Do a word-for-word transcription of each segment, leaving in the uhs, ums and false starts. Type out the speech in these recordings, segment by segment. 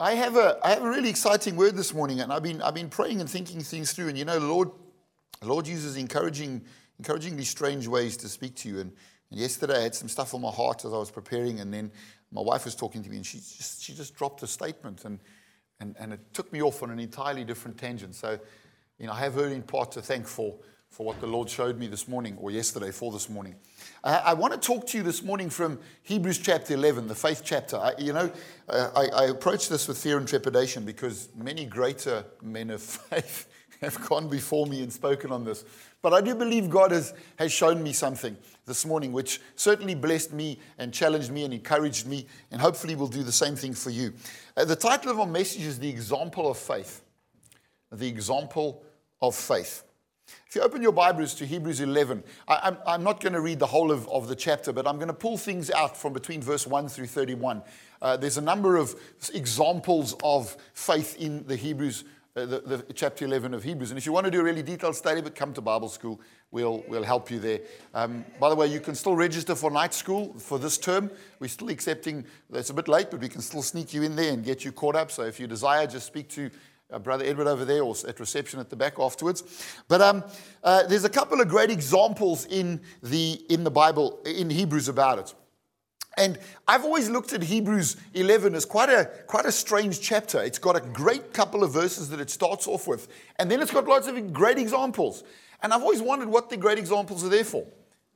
I have a I have a really exciting word this morning, and I've been I've been praying and thinking things through. And you know, the Lord, the Lord uses encouraging, encouragingly strange ways to speak to you. And, and yesterday, I had some stuff on my heart as I was preparing, and then my wife was talking to me, and she just she just dropped a statement, and and and it took me off on an entirely different tangent. So, you know, I have her in part to thank for. for what the Lord showed me this morning, or yesterday for this morning. Uh, I want to talk to you this morning from Hebrews chapter eleven, the faith chapter. I, you know, uh, I, I approach this with fear and trepidation because many greater men of faith have gone before me and spoken on this. But I do believe God has, has shown me something this morning, which certainly blessed me and challenged me and encouraged me, and hopefully will do the same thing for you. Uh, the title of our message is The Example of Faith. The Example of Faith. If you open your Bibles to Hebrews eleven, I, I'm, I'm not going to read the whole of, of the chapter, but I'm going to pull things out from between verse one through thirty-one. Uh, there's a number of examples of faith in the Hebrews, uh, the, the chapter eleven of Hebrews. And if you want to do a really detailed study, but come to Bible school, we'll, we'll help you there. Um, by the way, you can still register for night school for this term. We're still accepting, it's a bit late, but we can still sneak you in there and get you caught up. So if you desire, just speak to Uh, Brother Edward over there, or at reception at the back afterwards. But um, uh, there's a couple of great examples in the in the Bible, in Hebrews, about it. And I've always looked at Hebrews eleven as quite a quite a strange chapter. It's got a great couple of verses that it starts off with, and then it's got lots of great examples. And I've always wondered what the great examples are there for.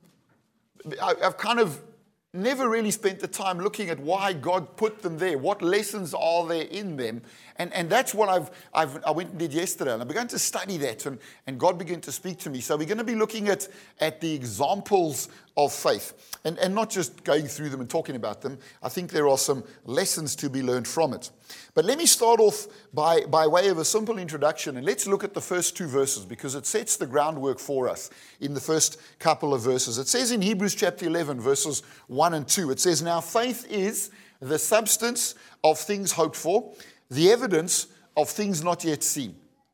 I, I've kind of never really spent the time looking at why God put them there. What lessons are there in them? And and that's what I've, I've I went and did yesterday. And I began to study that, and, and God began to speak to me. So we're going to be looking at, at the examples of faith. And, and not just going through them and talking about them. I think there are some lessons to be learned from it. But let me start off by, by way of a simple introduction. And let's look at the first two verses, because it sets the groundwork for us in the first couple of verses. It says in Hebrews chapter eleven, verses one and two, it says, "Now faith is the substance of things hoped for, the evidence of things not yet seen."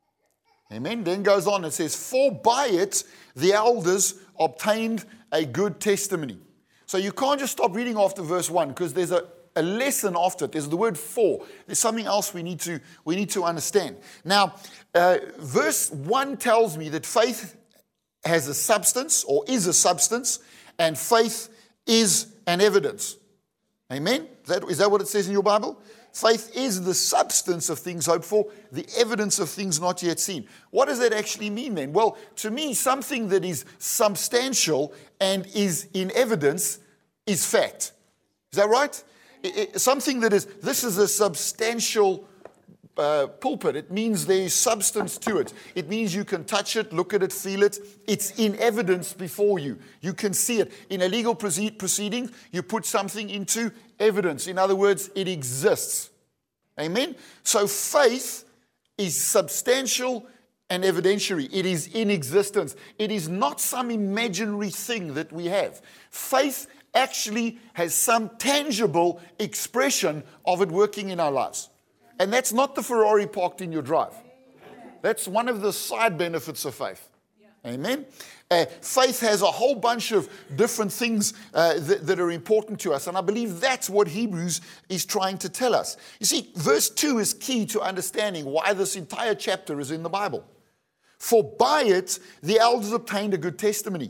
Amen. Then goes on, it says, "For by it the elders obtained a good testimony." So you can't just stop reading after verse one, because there's a, a lesson after it. There's the word "for." There's something else we need to we need to understand. Now, uh, verse one tells me that faith has a substance, or is a substance, and faith is an evidence. Amen? Is that, is that what it says in your Bible? Faith is the substance of things hoped for, the evidence of things not yet seen. What does that actually mean then? Well, to me, something that is substantial and is in evidence is fact. Is that right? It, it, something that is, this is a substantial uh, pulpit. It means there is substance to it. It means you can touch it, look at it, feel it. It's in evidence before you. You can see it. In a legal proceed, proceeding, you put something into evidence. In other words, it exists. Amen? So faith is substantial and evidentiary. It is in existence. It is not some imaginary thing that we have. Faith actually has some tangible expression of it working in our lives. And that's not the Ferrari parked in your drive. That's one of the side benefits of faith. Amen? Uh, faith has a whole bunch of different things uh, that, that are important to us. And I believe that's what Hebrews is trying to tell us. You see, verse two is key to understanding why this entire chapter is in the Bible. "For by it the elders obtained a good testimony."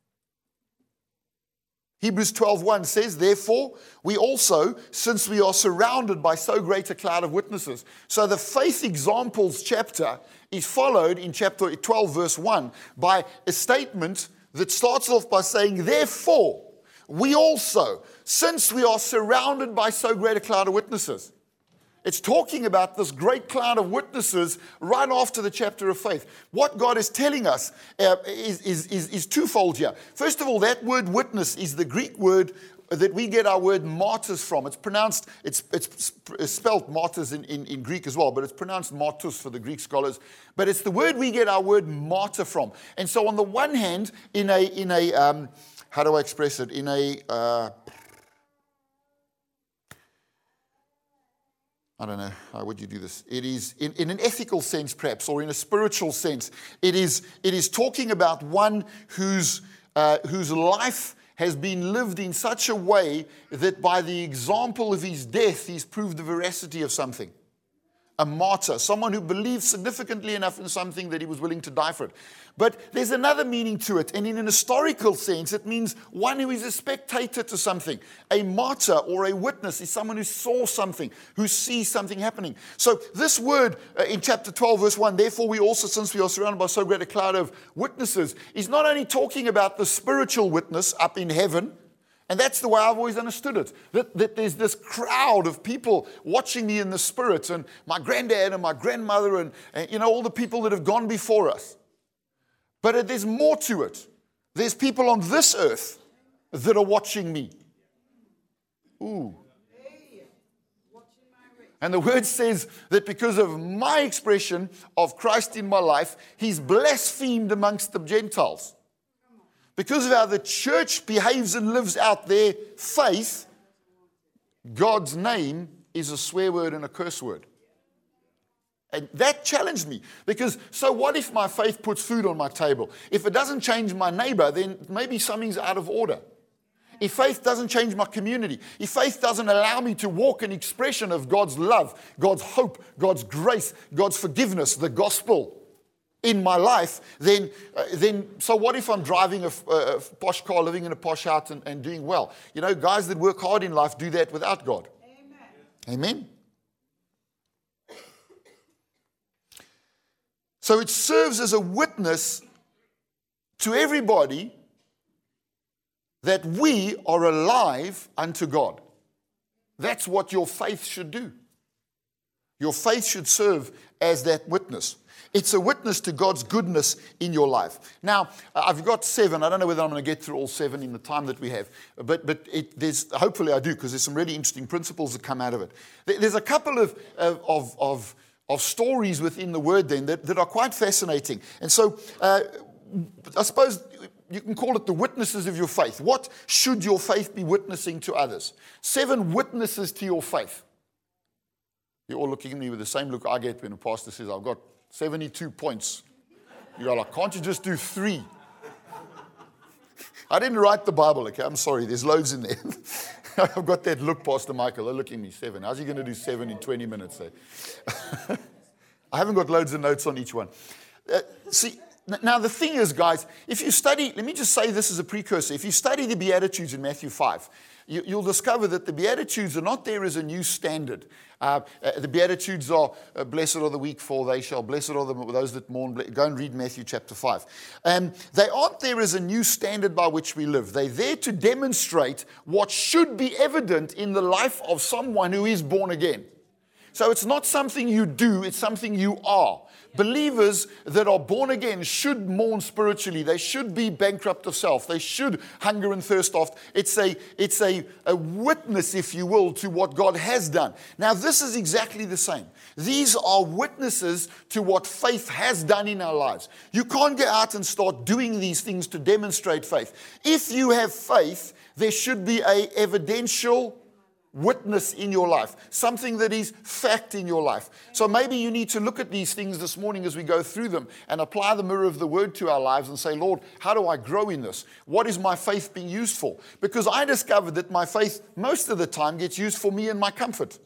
Hebrews twelve one says, "Therefore we also, since we are surrounded by so great a cloud of witnesses." So the faith examples chapter is followed in chapter twelve, verse one, by a statement that starts off by saying, "Therefore we also, since we are surrounded by so great a cloud of witnesses." It's talking about this great cloud of witnesses right after the chapter of faith. What God is telling us uh, is, is, is, is twofold here. First of all, that word witness is the Greek word that we get our word martyrs from. It's pronounced, it's, it's spelled martyrs in, in, in Greek as well, but it's pronounced martus for the Greek scholars. But it's the word we get our word martyr from. And so on the one hand, in a, in a um, how do I express it? In a... Uh, I don't know, how would you do this? It is, in, in an ethical sense perhaps, or in a spiritual sense, it is it is talking about one whose uh, whose life has been lived in such a way that by the example of his death, he's proved the veracity of something. a martyr, someone who believed significantly enough in something that he was willing to die for it. But there's another meaning to it, and in an historical sense, it means one who is a spectator to something. A martyr or a witness is someone who saw something, who sees something happening. So this word uh, in chapter twelve, verse one, therefore we also, since we are surrounded by so great a cloud of witnesses, is not only talking about the spiritual witness up in heaven. And that's the way I've always understood it, that, that there's this crowd of people watching me in the spirit, and my granddad and my grandmother and, and you know, all the people that have gone before us. But it, there's more to it. There's people on this earth that are watching me. Ooh. And the word says that because of my expression of Christ in my life, he's blasphemed amongst the Gentiles. Because of how the church behaves and lives out their faith, God's name is a swear word and a curse word. And that challenged me. Because, so what if my faith puts food on my table? If it doesn't change my neighbor, then maybe something's out of order. If faith doesn't change my community, if faith doesn't allow me to walk in expression of God's love, God's hope, God's grace, God's forgiveness, the gospel in my life, then, uh, then so what if I'm driving a, a posh car, living in a posh house and, and doing well? You know, guys that work hard in life do that without God. Amen. Amen. So it serves as a witness to everybody that we are alive unto God. That's what your faith should do. Your faith should serve as that witness. It's a witness to God's goodness in your life. Now, I've got seven. I don't know whether I'm going to get through all seven in the time that we have. But but it, there's hopefully I do, because there's some really interesting principles that come out of it. There's a couple of of of, of stories within the Word then that, that are quite fascinating. And so uh, I suppose you can call it the witnesses of your faith. What should your faith be witnessing to others? Seven witnesses to your faith. You're all looking at me with the same look I get when a pastor says, I've got seventy-two points. You're like, can't you just do three? I didn't write the Bible, okay? I'm sorry, there's loads in there. I've got that look, Pastor Michael. They're looking at me, seven. How's he going to do seven in twenty minutes? Eh? I haven't got loads of notes on each one. Uh, see, now the thing is, guys, if you study, let me just say this as a precursor. If you study the Beatitudes in Matthew five, you, you'll discover that the Beatitudes are not there as a new standard. Uh, uh, the Beatitudes are, uh, blessed are the weak, for they shall. Blessed are the, those that mourn. Go and read Matthew chapter five. Um, they aren't there as a new standard by which we live. They're there to demonstrate what should be evident in the life of someone who is born again. So it's not something you do, it's something you are. Believers that are born again should mourn spiritually. They should be bankrupt of self. They should hunger and thirst after. It's a, it's a, a witness, if you will, to what God has done. Now, this is exactly the same. These are witnesses to what faith has done in our lives. You can't go out and start doing these things to demonstrate faith. If you have faith, there should be a evidential witness in your life, something that is fact in your life. So maybe you need to look at these things this morning as we go through them and apply the mirror of the Word to our lives and say, Lord, how do I grow in this? What is my faith being used for? Because I discovered that my faith most of the time gets used for me and my comfort.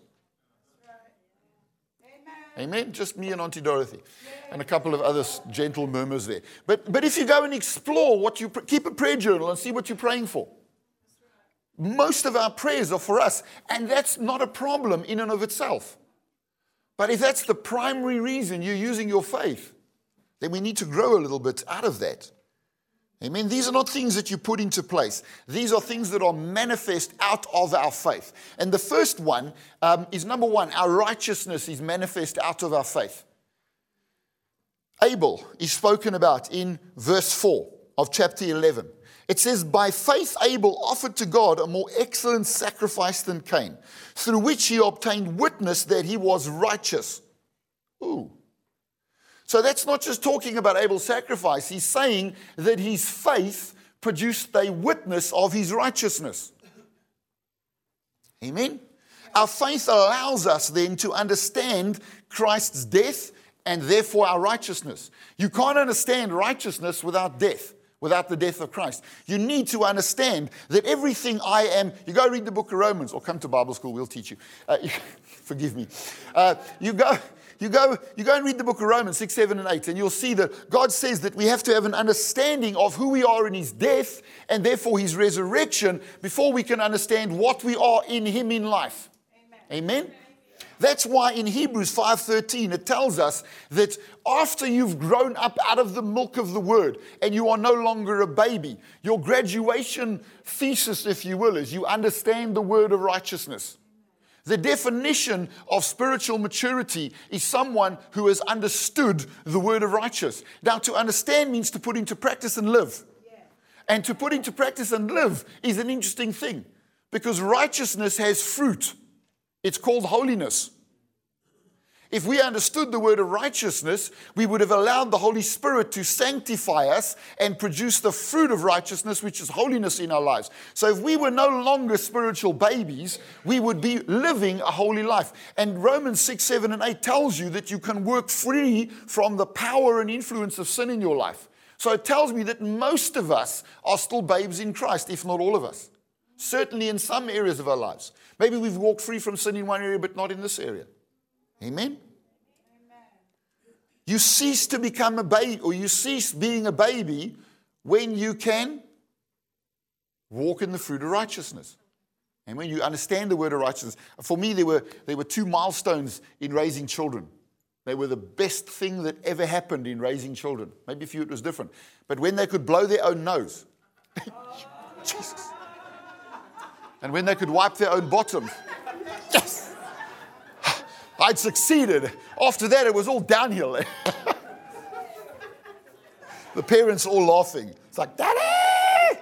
Amen. Amen. Just me and Auntie Dorothy and a couple of other gentle murmurs there. But but if you go and explore what you, keep a prayer journal and see what you're praying for. Most of our prayers are for us, and that's not a problem in and of itself. But if that's the primary reason you're using your faith, then we need to grow a little bit out of that. Amen. These are not things that you put into place. These are things that are manifest out of our faith. And the first one um, is number one, our righteousness is manifest out of our faith. Abel is spoken about in verse four of chapter eleven. It says, by faith Abel offered to God a more excellent sacrifice than Cain, through which he obtained witness that he was righteous. Ooh. So that's not just talking about Abel's sacrifice. He's saying that his faith produced a witness of his righteousness. Amen? Our faith allows us then to understand Christ's death and therefore our righteousness. You can't understand righteousness without death. Without the death of Christ. You need to understand that everything I am, you go read the book of Romans, or come to Bible school, we'll teach you. Uh, forgive me. Uh, you go You go, you go and read the book of Romans six, seven, and eight, and you'll see that God says that we have to have an understanding of who we are in his death and therefore his resurrection before we can understand what we are in him in life. Amen? Amen? That's why in Hebrews five thirteen it tells us that after you've grown up out of the milk of the word and you are no longer a baby, your graduation thesis, if you will, is you understand the word of righteousness. The definition of spiritual maturity is someone who has understood the word of righteousness. Now, to understand means to put into practice and live. And to put into practice and live is an interesting thing because righteousness has fruit. It's called holiness. If we understood the word of righteousness, we would have allowed the Holy Spirit to sanctify us and produce the fruit of righteousness, which is holiness in our lives. So if we were no longer spiritual babies, we would be living a holy life. And Romans six, seven, and eight tells you that you can work free from the power and influence of sin in your life. So it tells me that most of us are still babes in Christ, if not all of us. Certainly in some areas of our lives. Maybe we've walked free from sin in one area, but not in this area. Amen? You cease to become a baby, or you cease being a baby when you can walk in the fruit of righteousness. And when you understand the word of righteousness. For me, there were, there were two milestones in raising children. They were the best thing that ever happened in raising children. Maybe for you it was different. But when they could blow their own nose. Jesus. And when they could wipe their own bottom. Yes! I'd succeeded. After that, it was all downhill. The parents all laughing. It's like, Daddy!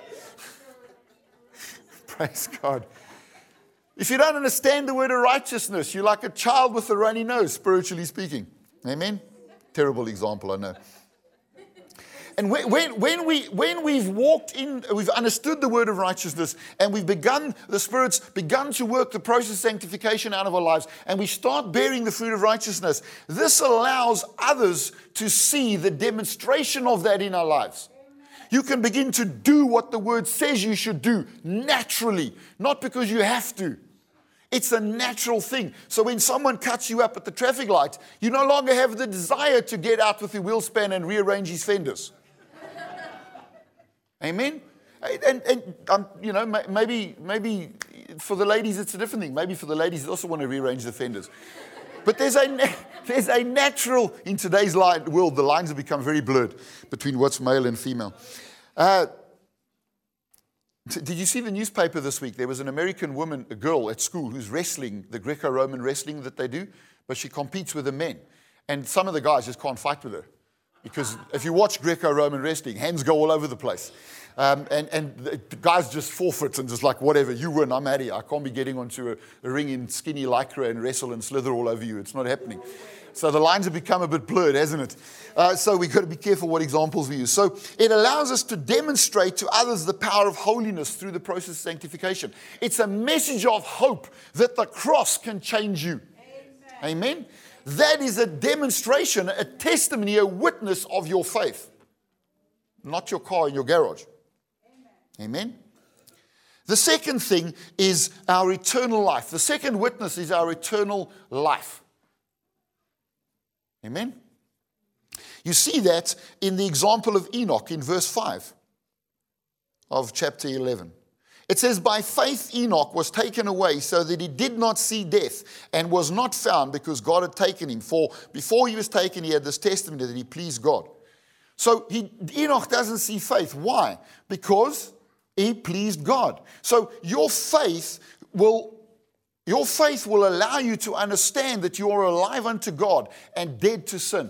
Praise God. If you don't understand the word of righteousness, you're like a child with a runny nose, spiritually speaking. Amen? Terrible example, I know. And when, when, when, we, when we've walked in, we've understood the word of righteousness, and we've begun, the Spirit's begun to work the process of sanctification out of our lives, and we start bearing the fruit of righteousness, this allows others to see the demonstration of that in our lives. You can begin to do what the word says you should do naturally, not because you have to. It's a natural thing. So when someone cuts you up at the traffic light, you no longer have the desire to get out with your wheel span and rearrange his fenders. Amen? And, and um, you know, maybe maybe for the ladies it's a different thing. Maybe for the ladies they also want to rearrange the fenders. But there's a, there's a natural, in today's line, world, the lines have become very blurred between what's male and female. Uh, t- did you see the newspaper this week? There was an American woman, a girl at school, who's wrestling, the Greco-Roman wrestling that they do, but she competes with the men. And some of the guys just can't fight with her. Because if you watch Greco-Roman wrestling, hands go all over the place. Um, and, and the guys just forfeit and just like, whatever, you win, I'm out of here. I can't be getting onto a, a ring in skinny lycra and wrestle and slither all over you. It's not happening. So the lines have become a bit blurred, hasn't it? Uh, so we've got to be careful what examples we use. So it allows us to demonstrate to others the power of holiness through the process of sanctification. It's a message of hope that the cross can change you. Amen? Amen? That is a demonstration, a testimony, a witness of your faith. Not your car in your garage. Amen. Amen. The second thing is our eternal life. The second witness is our eternal life. Amen. You see that in the example of Enoch in verse five of chapter eleven. It says, by faith Enoch was taken away so that he did not see death and was not found because God had taken him. For before he was taken, he had this testimony that he pleased God. So he, Enoch doesn't see faith. Why? Because he pleased God. So your faith will, your faith will allow you to understand that you are alive unto God and dead to sin.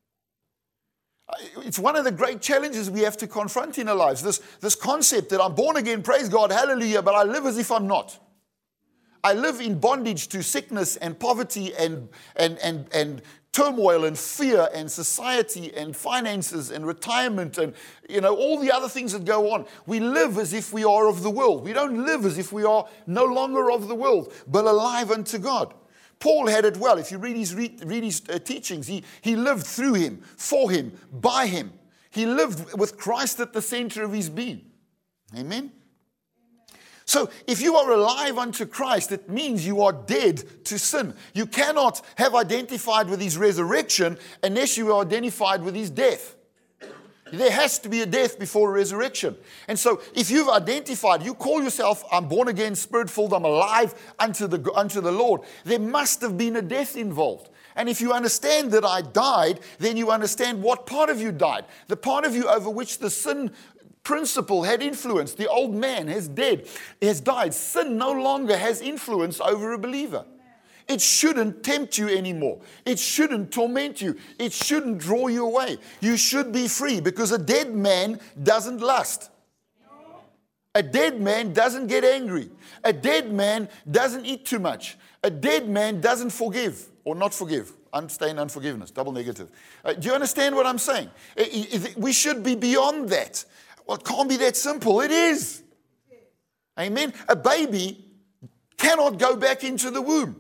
It's one of the great challenges we have to confront in our lives. This, this concept that I'm born again, praise God, hallelujah, but I live as if I'm not. I live in bondage to sickness and poverty and, and, and, and turmoil and fear and society and finances and retirement and, you know, all the other things that go on. We live as if we are of the world. We don't live as if we are no longer of the world, but alive unto God. Paul had it well. If you read his, read, read his uh, teachings, he, he lived through him, for him, by him. He lived with Christ at the center of his being. Amen? So if you are alive unto Christ, it means you are dead to sin. You cannot have identified with his resurrection unless you are identified with his death. There has to be a death before a resurrection. And so if you've identified, you call yourself, I'm born again, spirit-filled, I'm alive unto the, unto the Lord, there must have been a death involved. And if you understand that I died, then you understand what part of you died. The part of you over which the sin principle had influence. The old man has dead, has died. Sin no longer has influence over a believer. It shouldn't tempt you anymore. It shouldn't torment you. It shouldn't draw you away. You should be free, because a dead man doesn't lust. A dead man doesn't get angry. A dead man doesn't eat too much. A dead man doesn't forgive or not forgive. Stay in unforgiveness, double negative. Uh, do you understand what I'm saying? We should be beyond that. Well, it can't be that simple. It is. Amen. A baby cannot go back into the womb.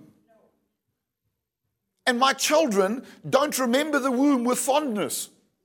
And my children don't remember the womb with fondness.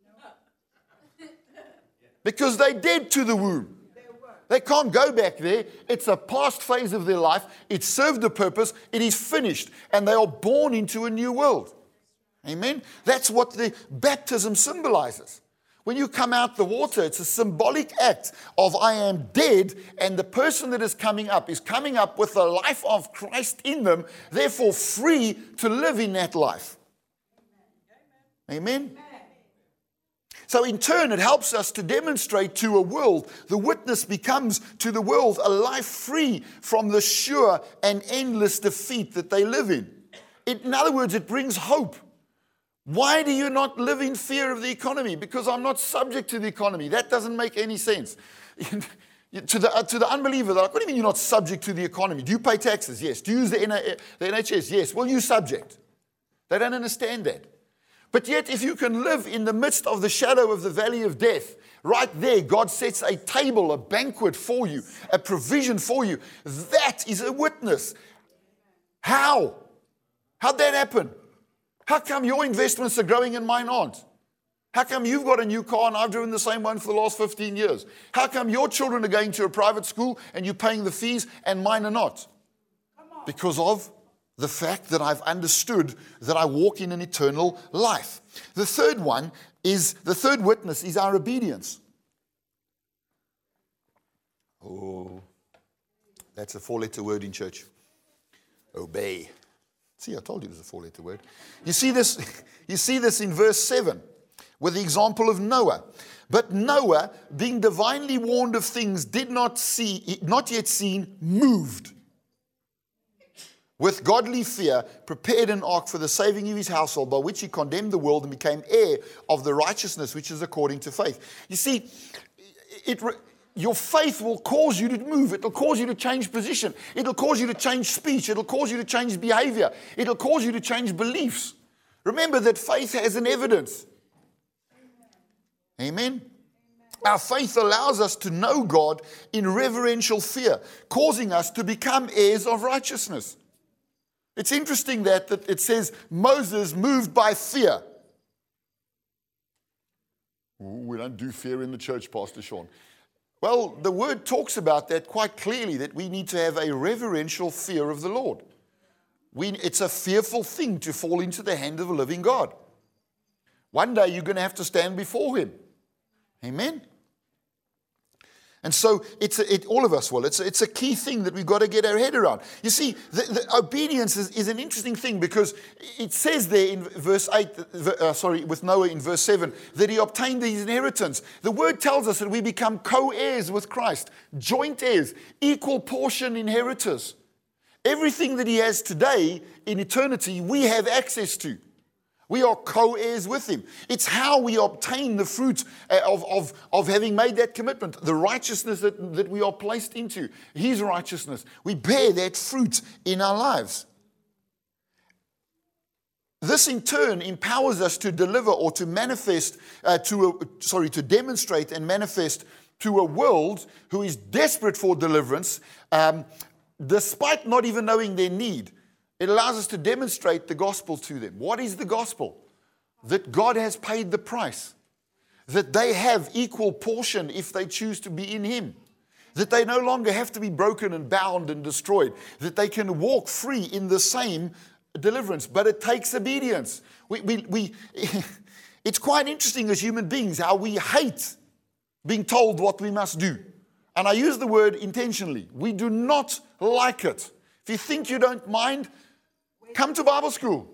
Because they're dead to the womb. They can't go back there. It's a past phase of their life. It served a purpose. It is finished. And they are born into a new world. Amen? That's what the baptism symbolizes. When you come out the water, it's a symbolic act of I am dead, and the person that is coming up is coming up with the life of Christ in them, therefore free to live in that life. Amen? So in turn, it helps us to demonstrate to a world, the witness becomes to the world a life free from the sure and endless defeat that they live in. It, in other words, it brings hope. Why do you not live in fear of the economy? Because I'm not subject to the economy. That doesn't make any sense. to, the, uh, to the unbeliever, they're like, what do you mean you're not subject to the economy? Do you pay taxes? Yes. Do you use the, N H S? Yes. Well, you're subject. They don't understand that. But yet, if you can live in the midst of the shadow of the valley of death, right there, God sets a table, a banquet for you, a provision for you. That is a witness. How? How'd that happen? How come your investments are growing and mine aren't? How come you've got a new car and I've driven the same one for the last fifteen years? How come your children are going to a private school and you're paying the fees and mine are not? Because of the fact that I've understood that I walk in an eternal life. The third one is, the third witness is our obedience. Oh, that's a four-letter word in church. Obey. See, I told you it was a four-letter word. You see this, you see this in verse seven with the example of Noah. But Noah, being divinely warned of things did not see, not yet seen, moved with godly fear, prepared an ark for the saving of his household, by which he condemned the world and became heir of the righteousness which is according to faith. You see, it... Your faith will cause you to move. It'll cause you to change position. It'll cause you to change speech. It'll cause you to change behavior. It'll cause you to change beliefs. Remember that faith has an evidence. Amen. Our faith allows us to know God in reverential fear, causing us to become heirs of righteousness. It's interesting that, that it says Moses moved by fear. Ooh, we don't do fear in the church, Pastor Sean. Well, the word talks about that quite clearly, that we need to have a reverential fear of the Lord. We, it's a fearful thing to fall into the hand of a living God. One day you're going to have to stand before him. Amen? And so it's a, it, all of us will. It's a, it's a key thing that we've got to get our head around. You see, the, the obedience is, is an interesting thing, because it says there in verse eight, uh, sorry, with Noah in verse seven, that he obtained his inheritance. The word tells us that we become co-heirs with Christ, joint heirs, equal portion inheritors. Everything that he has today in eternity, we have access to. We are co-heirs with him. It's how we obtain the fruit of, of, of having made that commitment, the righteousness that, that we are placed into, his righteousness. We bear that fruit in our lives. This in turn empowers us to deliver or to manifest, uh, to a, sorry, to demonstrate and manifest to a world who is desperate for deliverance, um, despite not even knowing their need. It allows us to demonstrate the gospel to them. What is the gospel? That God has paid the price. That they have equal portion if they choose to be in him. that they no longer have to be broken and bound and destroyed, that they can walk free in the same deliverance. But it takes obedience. We, we, we, it's quite interesting as human beings how we hate being told what we must do. And I use the word intentionally. We do not like it. If you think you don't mind, come to Bible school.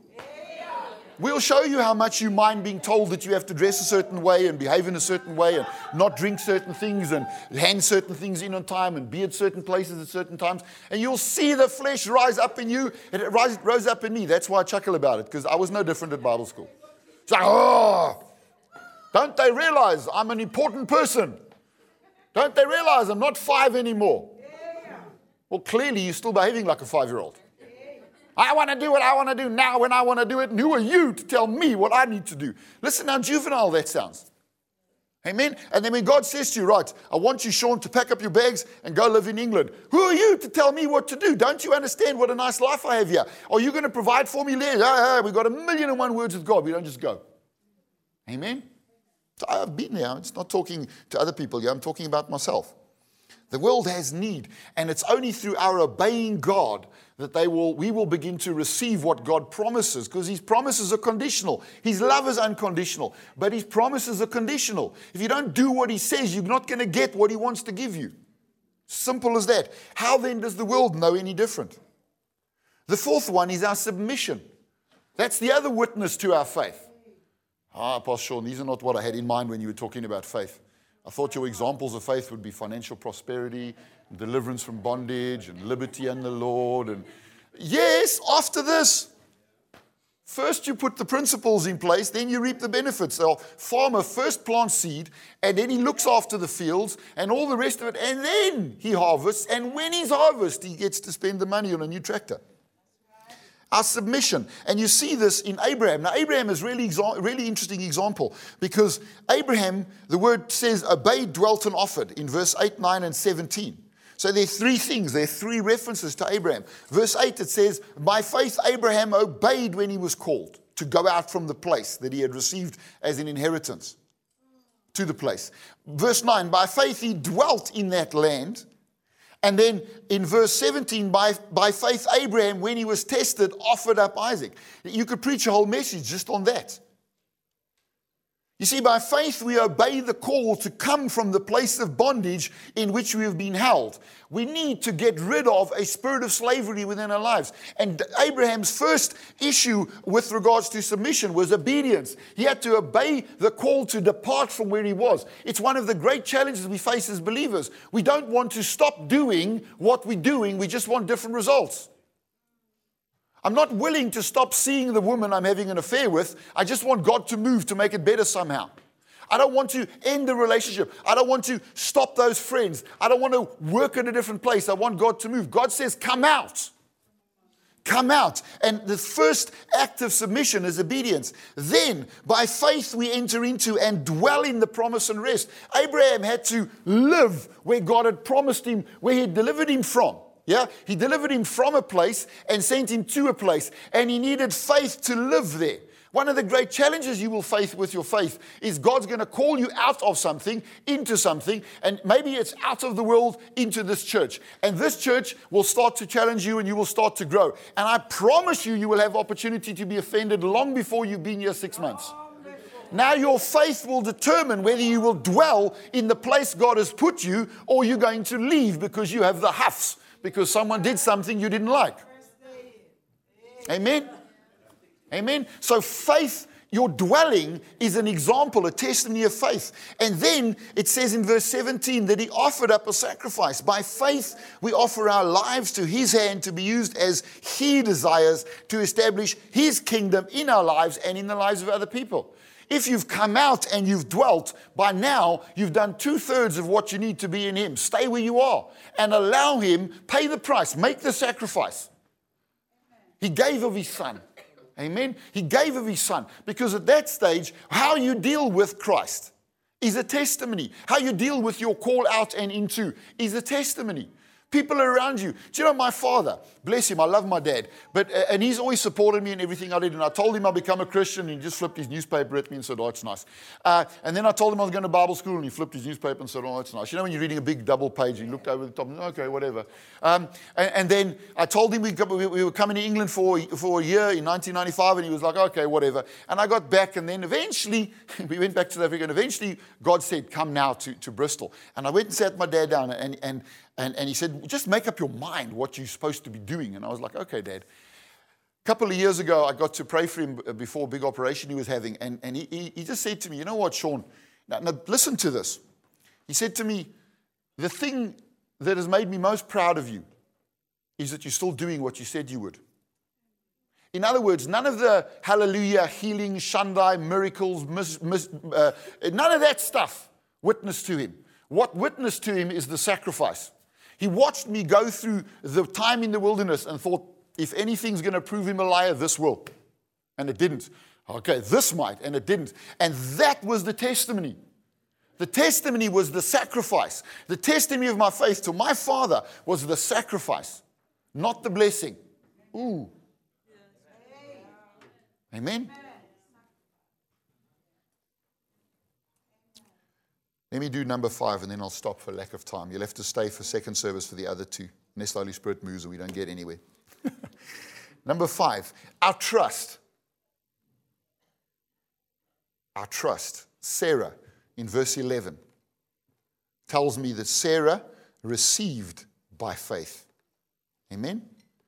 We'll show you how much you mind being told that you have to dress a certain way and behave in a certain way and not drink certain things and hand certain things in on time and be at certain places at certain times. And you'll see the flesh rise up in you and it rise, rose up in me. That's why I chuckle about it, because I was no different at Bible school. It's like, oh, don't they realize I'm an important person? Don't they realize I'm not five anymore? Well, clearly you're still behaving like a five-year-old. I want to do what I want to do now when I want to do it. And who are you to tell me what I need to do? Listen how juvenile that sounds. Amen? And then when God says to you, right, I want you, Sean, to pack up your bags and go live in England. Who are you to tell me what to do? Don't you understand what a nice life I have here? Are you going to provide for me later? Ah, ah, we've got a million and one words with God. We don't just go. Amen? So I've been there. It's not talking to other people here. I'm talking about myself. The world has need, and it's only through our obeying God that they will, we will begin to receive what God promises, because His promises are conditional. His love is unconditional, but His promises are conditional. If you don't do what He says, you're not going to get what He wants to give you. Simple as that. How then does the world know any different? The fourth one is our submission. That's the other witness to our faith. Ah, Pastor Sean, these are not what I had in mind when you were talking about faith. I thought your examples of faith would be financial prosperity, deliverance from bondage, and liberty in the Lord. And yes, after this, first you put the principles in place, then you reap the benefits. The farmer first plants seed, and then he looks after the fields and all the rest of it, and then he harvests. And when he's harvested, he gets to spend the money on a new tractor. Our submission. And you see this in Abraham. Now, Abraham is really exa- really interesting example, because Abraham, the word says, obeyed, dwelt, and offered in verse eight, nine, and seventeen. So there are three things. There are three references to Abraham. Verse eight, it says, by faith Abraham obeyed when he was called to go out from the place that he had received as an inheritance to the place. Verse nine, by faith he dwelt in that land. And then in verse seventeen, by, by faith Abraham, when he was tested, offered up Isaac. You could preach a whole message just on that. You see, by faith we obey the call to come from the place of bondage in which we have been held. We need to get rid of a spirit of slavery within our lives. And Abraham's first issue with regards to submission was obedience. He had to obey the call to depart from where he was. It's one of the great challenges we face as believers. We don't want to stop doing what we're doing. We just want different results. I'm not willing to stop seeing the woman I'm having an affair with. I just want God to move to make it better somehow. I don't want to end the relationship. I don't want to stop those friends. I don't want to work in a different place. I want God to move. God says, come out. Come out. And the first act of submission is obedience. Then, by faith, we enter into and dwell in the promise and rest. Abraham had to live where God had promised him, where He had delivered him from. Yeah, He delivered him from a place and sent him to a place, and he needed faith to live there. One of the great challenges you will face with your faith is God's going to call you out of something, into something, and maybe it's out of the world into this church. And this church will start to challenge you and you will start to grow. And I promise you, you will have opportunity to be offended long before you've been here six months. Now your faith will determine whether you will dwell in the place God has put you, or you're going to leave because you have the huffs, because someone did something you didn't like. Amen? Amen? So faith, your dwelling, is an example, a testimony of faith. And then it says in verse seventeen that he offered up a sacrifice. By faith, we offer our lives to His hand to be used as He desires to establish His kingdom in our lives and in the lives of other people. If you've come out and you've dwelt, by now you've done two-thirds of what you need to be in Him. Stay where you are and allow Him, pay the price, make the sacrifice. He gave of His Son. Amen? He gave of His Son. Because at that stage, how you deal with Christ is a testimony. How you deal with your call out and into is a testimony. People around you. Do you know my father? Bless him. I love my dad. But uh, and he's always supported me in everything I did. And I told him I'd become a Christian. And he just flipped his newspaper at me and said, oh, it's nice. Uh, and then I told him I was going to Bible school. And he flipped his newspaper and said, oh, it's nice. You know when you're reading a big double page, he looked over the top and said, okay, whatever. Um, and, and then I told him we, we were coming to England for, for a year in nineteen ninety-five. And he was like, okay, whatever. And I got back. And then eventually, we went back to South Africa. And eventually, God said, come now to, to Bristol. And I went and sat my dad down. And, and And, and he said, just make up your mind what you're supposed to be doing. And I was like, okay, Dad. A couple of years ago, I got to pray for him before a big operation he was having. And, and he, he, he just said to me, you know what, Sean? Now, now, listen to this. He said to me, the thing that has made me most proud of you is that you're still doing what you said you would. In other words, none of the hallelujah, healing, Shandai, miracles, mis, mis, uh, none of that stuff witnessed to him. What witnessed to him is the sacrifice. He watched me go through the time in the wilderness and thought, if anything's going to prove him a liar, this will. And it didn't. Okay, this might, and it didn't. And that was the testimony. The testimony was the sacrifice. The testimony of my faith to my father was the sacrifice, not the blessing. Ooh. Amen. Let me do number five, and then I'll stop for lack of time. You'll have to stay for second service for the other two, unless the Holy Spirit moves and we don't get anywhere. Number five, our trust. Our trust. Sarah, in verse eleven, tells me that Sarah received by faith. Amen?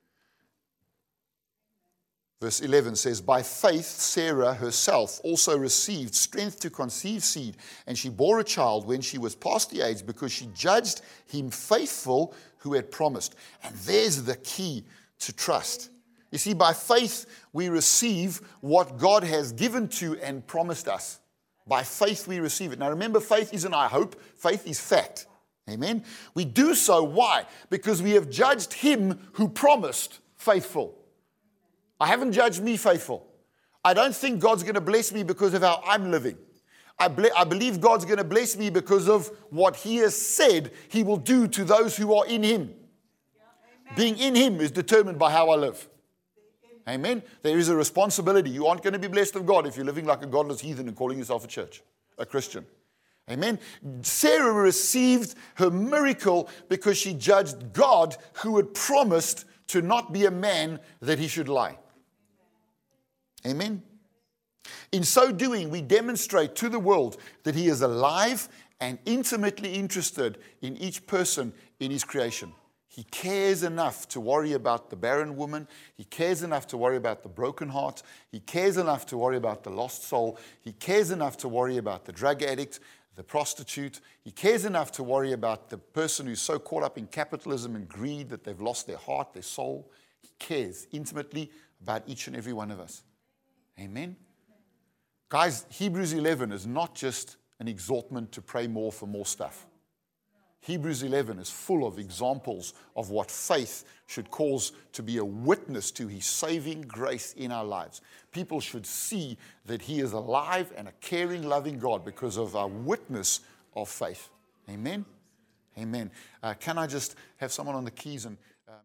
Verse eleven says, by faith, Sarah herself also received strength to conceive seed, and she bore a child when she was past the age because she judged him faithful who had promised. And there's the key to trust. You see, by faith, we receive what God has given to and promised us. By faith, we receive it. Now remember, faith isn't I hope, faith is fact. Amen? We do so, why? Because we have judged him who promised faithful. I haven't judged me faithful. I don't think God's going to bless me because of how I'm living. I, ble- I believe God's going to bless me because of what he has said he will do to those who are in him. Yeah, being in him is determined by how I live. Amen. There is a responsibility. You aren't going to be blessed of God if you're living like a godless heathen and calling yourself a church, a Christian. Amen. Sarah received her miracle because she judged God who had promised to not be a man that he should lie. Amen. In so doing, we demonstrate to the world that he is alive and intimately interested in each person in his creation. He cares enough to worry about the barren woman. He cares enough to worry about the broken heart. He cares enough to worry about the lost soul. He cares enough to worry about the drug addict, the prostitute. He cares enough to worry about the person who's so caught up in capitalism and greed that they've lost their heart, their soul. He cares intimately about each and every one of us. Amen. Guys, Hebrews eleven is not just an exhortment to pray more for more stuff. Hebrews eleven is full of examples of what faith should cause to be a witness to his saving grace in our lives. People should see that he is alive and a caring, loving God because of our witness of faith. Amen? Amen. Uh, can I just have someone on the keys and